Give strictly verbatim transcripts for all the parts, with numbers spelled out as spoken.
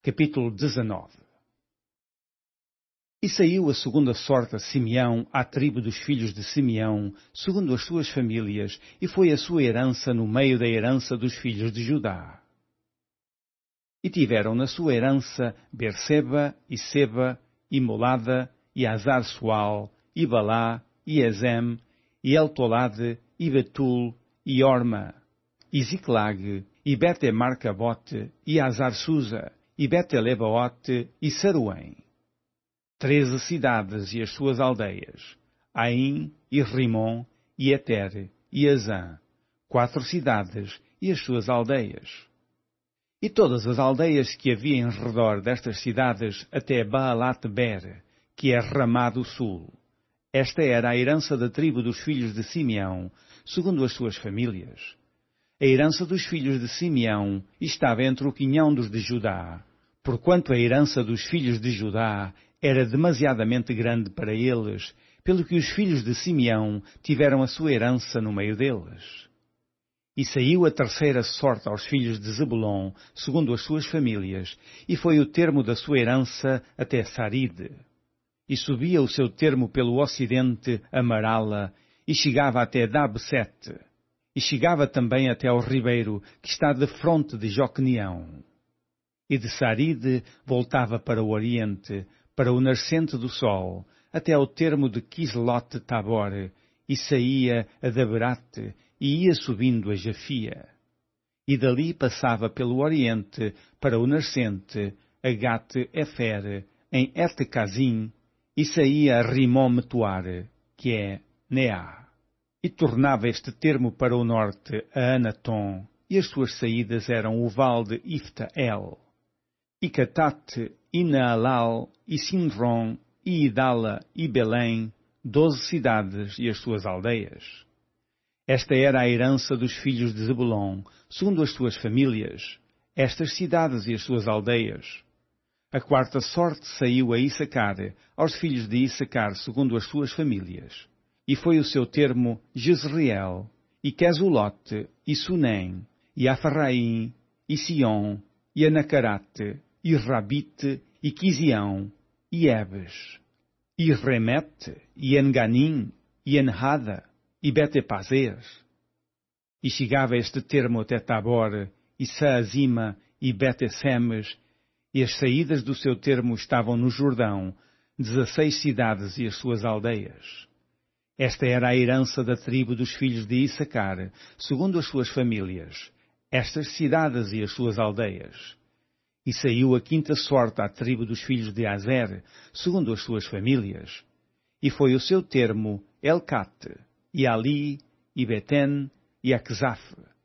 Capítulo dezenove. E saiu a segunda sorte a Simeão, à tribo dos filhos de Simeão, segundo as suas famílias, e foi a sua herança no meio da herança dos filhos de Judá. E tiveram na sua herança Berseba, e Seba, e Molada, e Azar-Sual, e Balá, e Ezem, e Eltolade, e Betul, e Orma, e Ziclag, e Bete-Marcabote, e Azar-Susa, e Bete-Lebaote, e Saruém. Treze cidades e as suas aldeias, Aim, e Rimon, e Eter, e Azã, quatro cidades e as suas aldeias. E todas as aldeias que havia em redor destas cidades até Baalat-Ber, que é Ramá do sul. Esta era a herança da tribo dos filhos de Simeão, segundo as suas famílias. A herança dos filhos de Simeão estava entre o quinhão dos de Judá, porquanto a herança dos filhos de Judá era demasiadamente grande para eles, pelo que os filhos de Simeão tiveram a sua herança no meio deles. E saiu a terceira sorte aos filhos de Zebulon, segundo as suas famílias, e foi o termo da sua herança até Saride. E subia o seu termo pelo ocidente a Marala, e chegava até Dabsete, e chegava também até ao ribeiro, que está de fronte de Joqueneão. E de Saride voltava para o oriente, para o nascente do sol, até ao termo de Quislote-Tabor, e saía a Daberate, e ia subindo a Jafia. E dali passava pelo oriente, para o nascente, a Gate-Efer, em Etecazim, e saía a Rimom-Metuar, que é Neá. E tornava este termo para o norte, a Anatom, e as suas saídas eram o val de Ifta-El. E Catate, e Naalal, e Sinron, e Idala, e Belém, doze cidades e as suas aldeias. Esta era a herança dos filhos de Zebulon, segundo as suas famílias, estas cidades e as suas aldeias. A quarta sorte saiu a Issacar, aos filhos de Issacar, segundo as suas famílias. E foi o seu termo Jezreel, e Quesulote, e Sunem, e Afarraim, e Sion, e Anacarate, e Rabite, e Quizião, e Ebes, e Remete, e Enganim, e Enhada, e Betepazer. E chegava este termo até Tabor, e Saazima, e Betesemes, e as saídas do seu termo estavam no Jordão, dezesseis cidades e as suas aldeias. Esta era a herança da tribo dos filhos de Issacar, segundo as suas famílias, estas cidades e as suas aldeias. E saiu a quinta sorte à tribo dos filhos de Azer, segundo as suas famílias. E foi o seu termo Elcate, e Ali, e Beten, e Aquzaf,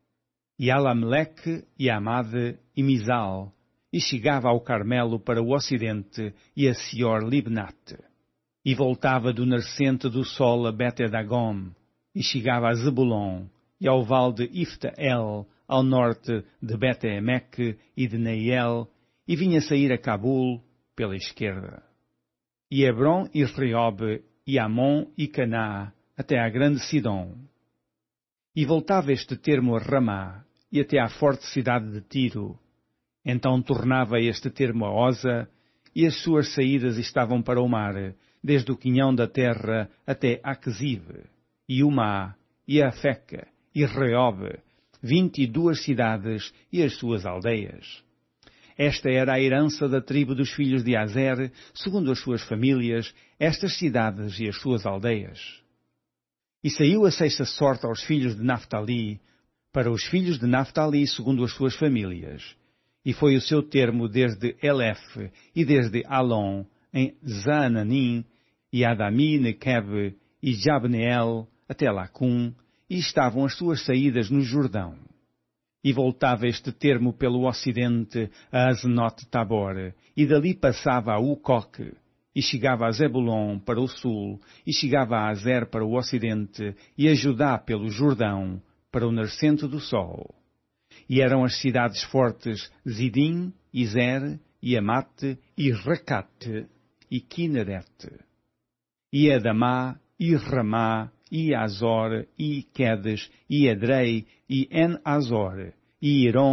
e Alameleque, e Amade, e Mizal, e chegava ao Carmelo para o ocidente, e a Sior-Libnate. E voltava do nascente do sol a Bete-Dagom, e chegava a Zebulon, e ao val de Ifta-El, ao norte de Bete-Emeque e de Neiel, e vinha sair a Cabul pela esquerda. E Hebron e Reob, e Amon e Caná, até à grande Sidom. E voltava este termo a Ramá, e até à forte cidade de Tiro. Então tornava este termo a Oza, e as suas saídas estavam para o mar, desde o quinhão da terra até Aquzive, e Umá, e Afeca, e Reob, vinte e duas cidades e as suas aldeias. Esta era a herança da tribo dos filhos de Azer, segundo as suas famílias, estas cidades e as suas aldeias. E saiu a sexta sorte aos filhos de Naftali, para os filhos de Naftali segundo as suas famílias. E foi o seu termo desde Elef e desde Alon, em Zaananim, e Adami, Nequeb, e Jabneel, até Lacum, e estavam as suas saídas no Jordão. E voltava este termo pelo ocidente a Azenote-Tabor, e dali passava a Ucoque, e chegava a Zebulon para o sul, e chegava a Azer para o ocidente, e a Judá pelo Jordão, para o nascente do sol. E eram as cidades fortes Zidim, Izer, e Amate, e Recate, e Kinerete, e Adamá, e Ramá, e Azor, e Quedes, e Edrei, e En-Azor, e Irom,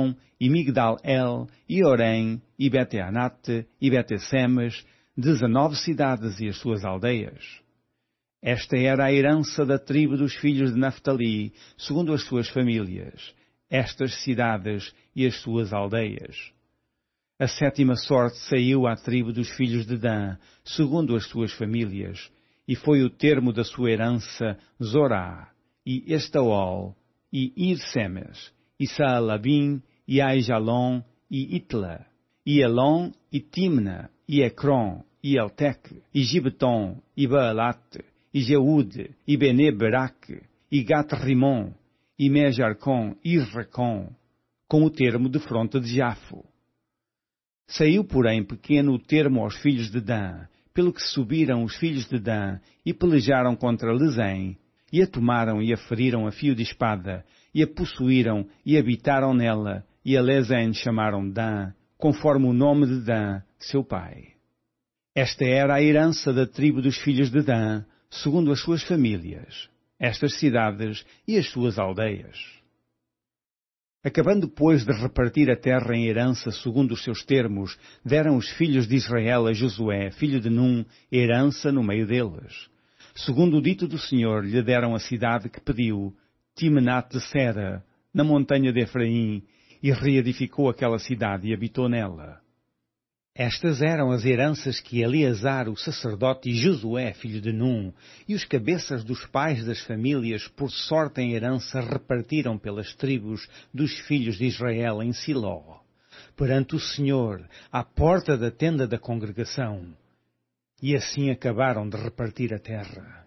e Migdal-El, e Orém, e Bete-Anate, e Bete-Semes, dezenove cidades e as suas aldeias. Esta era a herança da tribo dos filhos de Naftali, segundo as suas famílias, estas cidades e as suas aldeias. A sétima sorte saiu à tribo dos filhos de Dan, segundo as suas famílias, e foi o termo da sua herança Zorá, e Estaol, e Ir-Semes, e Saalabim, e Aijalon, e Itla, e Elon, e Timna, e Ecrom, e Elteque, e Gibeton, e Baalate, e Jeude, e Bene-Beraque, e Gat-Rimon, e Mejarcom, e Recom, com o termo de fronte de Jafo. Saiu, porém, pequeno o termo aos filhos de Dan, pelo que subiram os filhos de Dan, e pelejaram contra Lezém, e a tomaram e a feriram a fio de espada, e a possuíram e habitaram nela, e a Lezém chamaram Dan, conforme o nome de Dan, seu pai. Esta era a herança da tribo dos filhos de Dan, segundo as suas famílias, estas cidades e as suas aldeias. Acabando, pois, de repartir a terra em herança segundo os seus termos, deram os filhos de Israel a Josué, filho de Num, herança no meio deles. Segundo o dito do Senhor, lhe deram a cidade que pediu, Timnat-Sera, na montanha de Efraim, e reedificou aquela cidade e habitou nela. Estas eram as heranças que Eleazar, o sacerdote, e Josué, filho de Num, e os cabeças dos pais das famílias, por sorte em herança, repartiram pelas tribos dos filhos de Israel em Siló, perante o Senhor, à porta da tenda da congregação. E assim acabaram de repartir a terra.